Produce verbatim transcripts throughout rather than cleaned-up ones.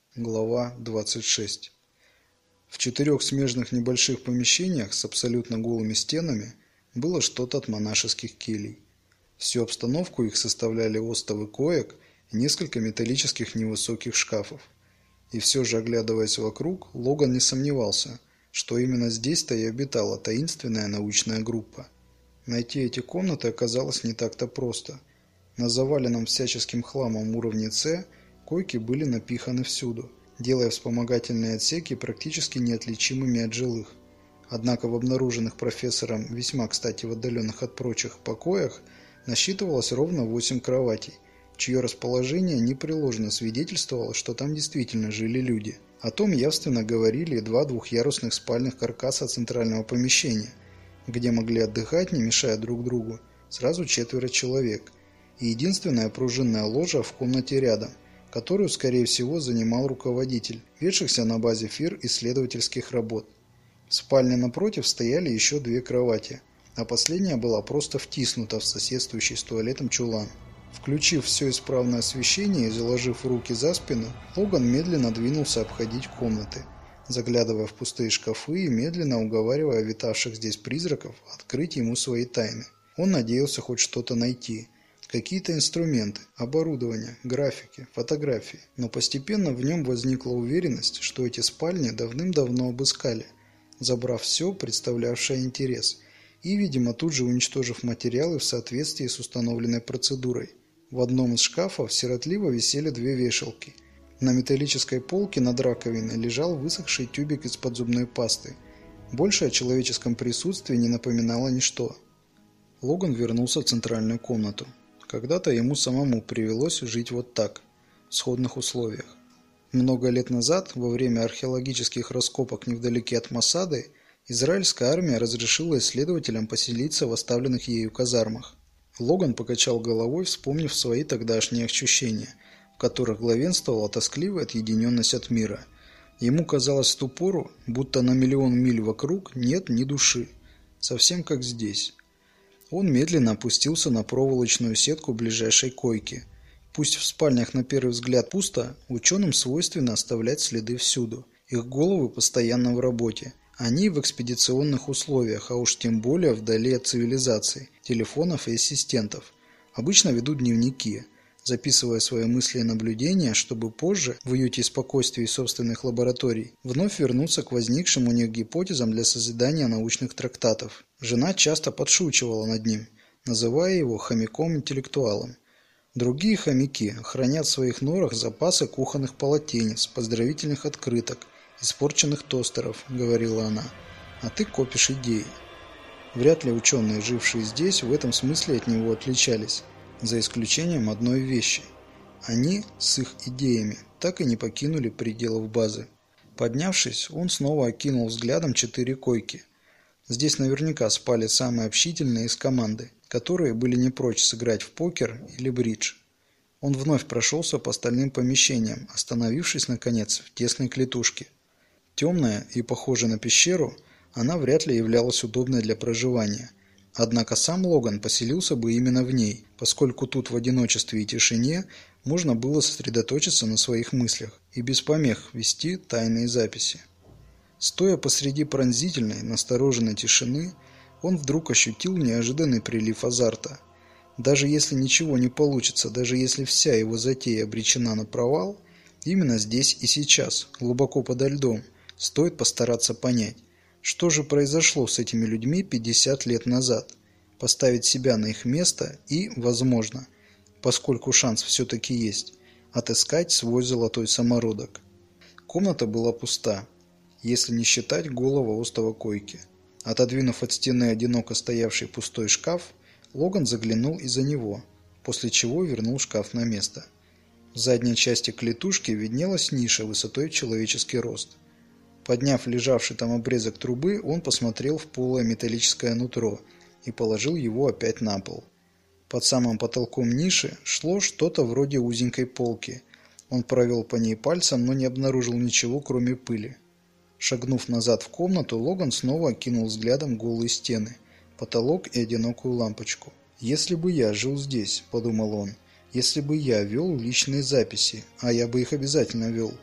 Глава двадцать шесть. В четырех смежных небольших помещениях с абсолютно голыми стенами было что-то от монашеских келий. Всю обстановку их составляли остовы коек и несколько металлических невысоких шкафов. И все же, оглядываясь вокруг, Логан не сомневался, что именно здесь-то и обитала таинственная научная группа. Найти эти комнаты оказалось не так-то просто. На заваленном всяческим хламом уровне С койки были напиханы всюду, делая вспомогательные отсеки практически неотличимыми от жилых. Однако в обнаруженных профессором, весьма кстати в отдаленных от прочих, покоях насчитывалось ровно восемь кроватей, чье расположение непреложно свидетельствовало, что там действительно жили люди. О том явственно говорили и два двухъярусных спальных каркаса центрального помещения, где могли отдыхать, не мешая друг другу, сразу четверо человек, и единственная пружинная ложа в комнате рядом, которую, скорее всего, занимал руководитель, ведшихся на базе ФИР исследовательских работ. В спальне напротив стояли еще две кровати, а последняя была просто втиснута в соседствующий с туалетом чулан. Включив все исправное освещение и заложив руки за спину, Логан медленно двинулся обходить комнаты, заглядывая в пустые шкафы и медленно уговаривая витавших здесь призраков открыть ему свои тайны. Он надеялся хоть что-то найти. Какие-то инструменты, оборудование, графики, фотографии. Но постепенно в нем возникла уверенность, что эти спальни давным-давно обыскали, забрав все, представлявшее интерес, и, видимо, тут же уничтожив материалы в соответствии с установленной процедурой. В одном из шкафов сиротливо висели две вешалки. На металлической полке над раковиной лежал высохший тюбик из-под зубной пасты. Больше о человеческом присутствии не напоминало ничто. Логан вернулся в центральную комнату. Когда-то ему самому привелось жить вот так, в сходных условиях. Много лет назад, во время археологических раскопок невдалеке от Масады, израильская армия разрешила исследователям поселиться в оставленных ею казармах. Логан покачал головой, вспомнив свои тогдашние ощущения, в которых главенствовала тоскливая отъединенность от мира. Ему казалось в ту пору, будто на миллион миль вокруг нет ни души, совсем как здесь. Он медленно опустился на проволочную сетку ближайшей койки. Пусть в спальнях на первый взгляд пусто, ученым свойственно оставлять следы всюду. Их головы постоянно в работе. Они в экспедиционных условиях, а уж тем более вдали от цивилизации, телефонов и ассистентов. Обычно ведут дневники, записывая свои мысли и наблюдения, чтобы позже, в уюте и спокойствии собственных лабораторий, вновь вернуться к возникшим у них гипотезам для созидания научных трактатов. Жена часто подшучивала над ним, называя его хомяком-интеллектуалом. Другие хомяки хранят в своих норах запасы кухонных полотенец, поздравительных открыток, испорченных тостеров, говорила она, а ты копишь идеи. Вряд ли ученые, жившие здесь, в этом смысле от него отличались, за исключением одной вещи. Они с их идеями так и не покинули пределов базы. Поднявшись, он снова окинул взглядом четыре койки. Здесь наверняка спали самые общительные из команды, которые были не прочь сыграть в покер или бридж. Он вновь прошелся по остальным помещениям, остановившись, наконец, в тесной клетушке. Темная и похожая на пещеру, она вряд ли являлась удобной для проживания. Однако сам Логан поселился бы именно в ней, поскольку тут в одиночестве и тишине можно было сосредоточиться на своих мыслях и без помех вести тайные записи. Стоя посреди пронзительной, настороженной тишины, он вдруг ощутил неожиданный прилив азарта. Даже если ничего не получится, даже если вся его затея обречена на провал, именно здесь и сейчас, глубоко подо льдом, стоит постараться понять, что же произошло с этими людьми пятьдесят лет назад, поставить себя на их место и, возможно, поскольку шанс все-таки есть, отыскать свой золотой самородок. Комната была пуста, если не считать голого остова койки. Отодвинув от стены одиноко стоявший пустой шкаф, Логан заглянул и за него, после чего вернул шкаф на место. В задней части клетушки виднелась ниша высотой в человеческий рост. Подняв лежавший там обрезок трубы, он посмотрел в полое металлическое нутро и положил его опять на пол. Под самым потолком ниши шло что-то вроде узенькой полки. Он провел по ней пальцем, но не обнаружил ничего, кроме пыли. Шагнув назад в комнату, Логан снова окинул взглядом голые стены, потолок и одинокую лампочку. «Если бы я жил здесь», — подумал он, — «если бы я вел личные записи, а я бы их обязательно вел,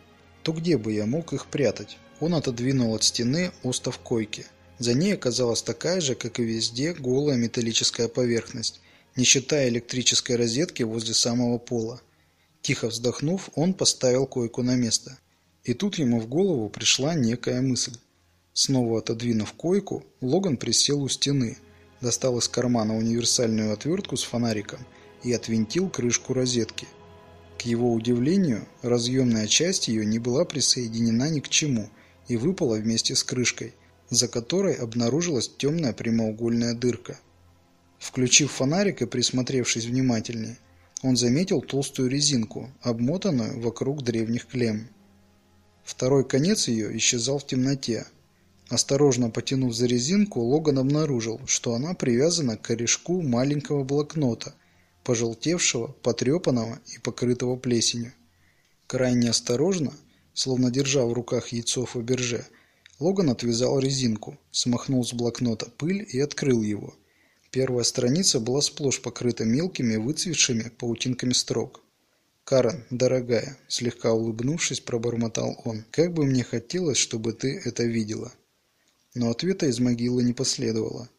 то где бы я мог их прятать? Он отодвинул от стены остов койки. За ней оказалась такая же, как и везде, голая металлическая поверхность, не считая электрической розетки возле самого пола. Тихо вздохнув, он поставил койку на место. И тут ему в голову пришла некая мысль. Снова отодвинув койку, Логан присел у стены, достал из кармана универсальную отвертку с фонариком и отвинтил крышку розетки. К его удивлению, разъемная часть ее не была присоединена ни к чему и выпала вместе с крышкой, за которой обнаружилась темная прямоугольная дырка. Включив фонарик и присмотревшись внимательнее, он заметил толстую резинку, обмотанную вокруг древних клемм. Второй конец ее исчезал в темноте. Осторожно потянув за резинку, Логан обнаружил, что она привязана к корешку маленького блокнота, пожелтевшего, потрепанного и покрытого плесенью. Крайне осторожно, словно держа в руках яйцо Фаберже, Логан отвязал резинку, смахнул с блокнота пыль и открыл его. Первая страница была сплошь покрыта мелкими выцветшими паутинками строк. «Карен, дорогая», — слегка улыбнувшись, пробормотал он, — «как бы мне хотелось, чтобы ты это видела». Но ответа из могилы не последовало.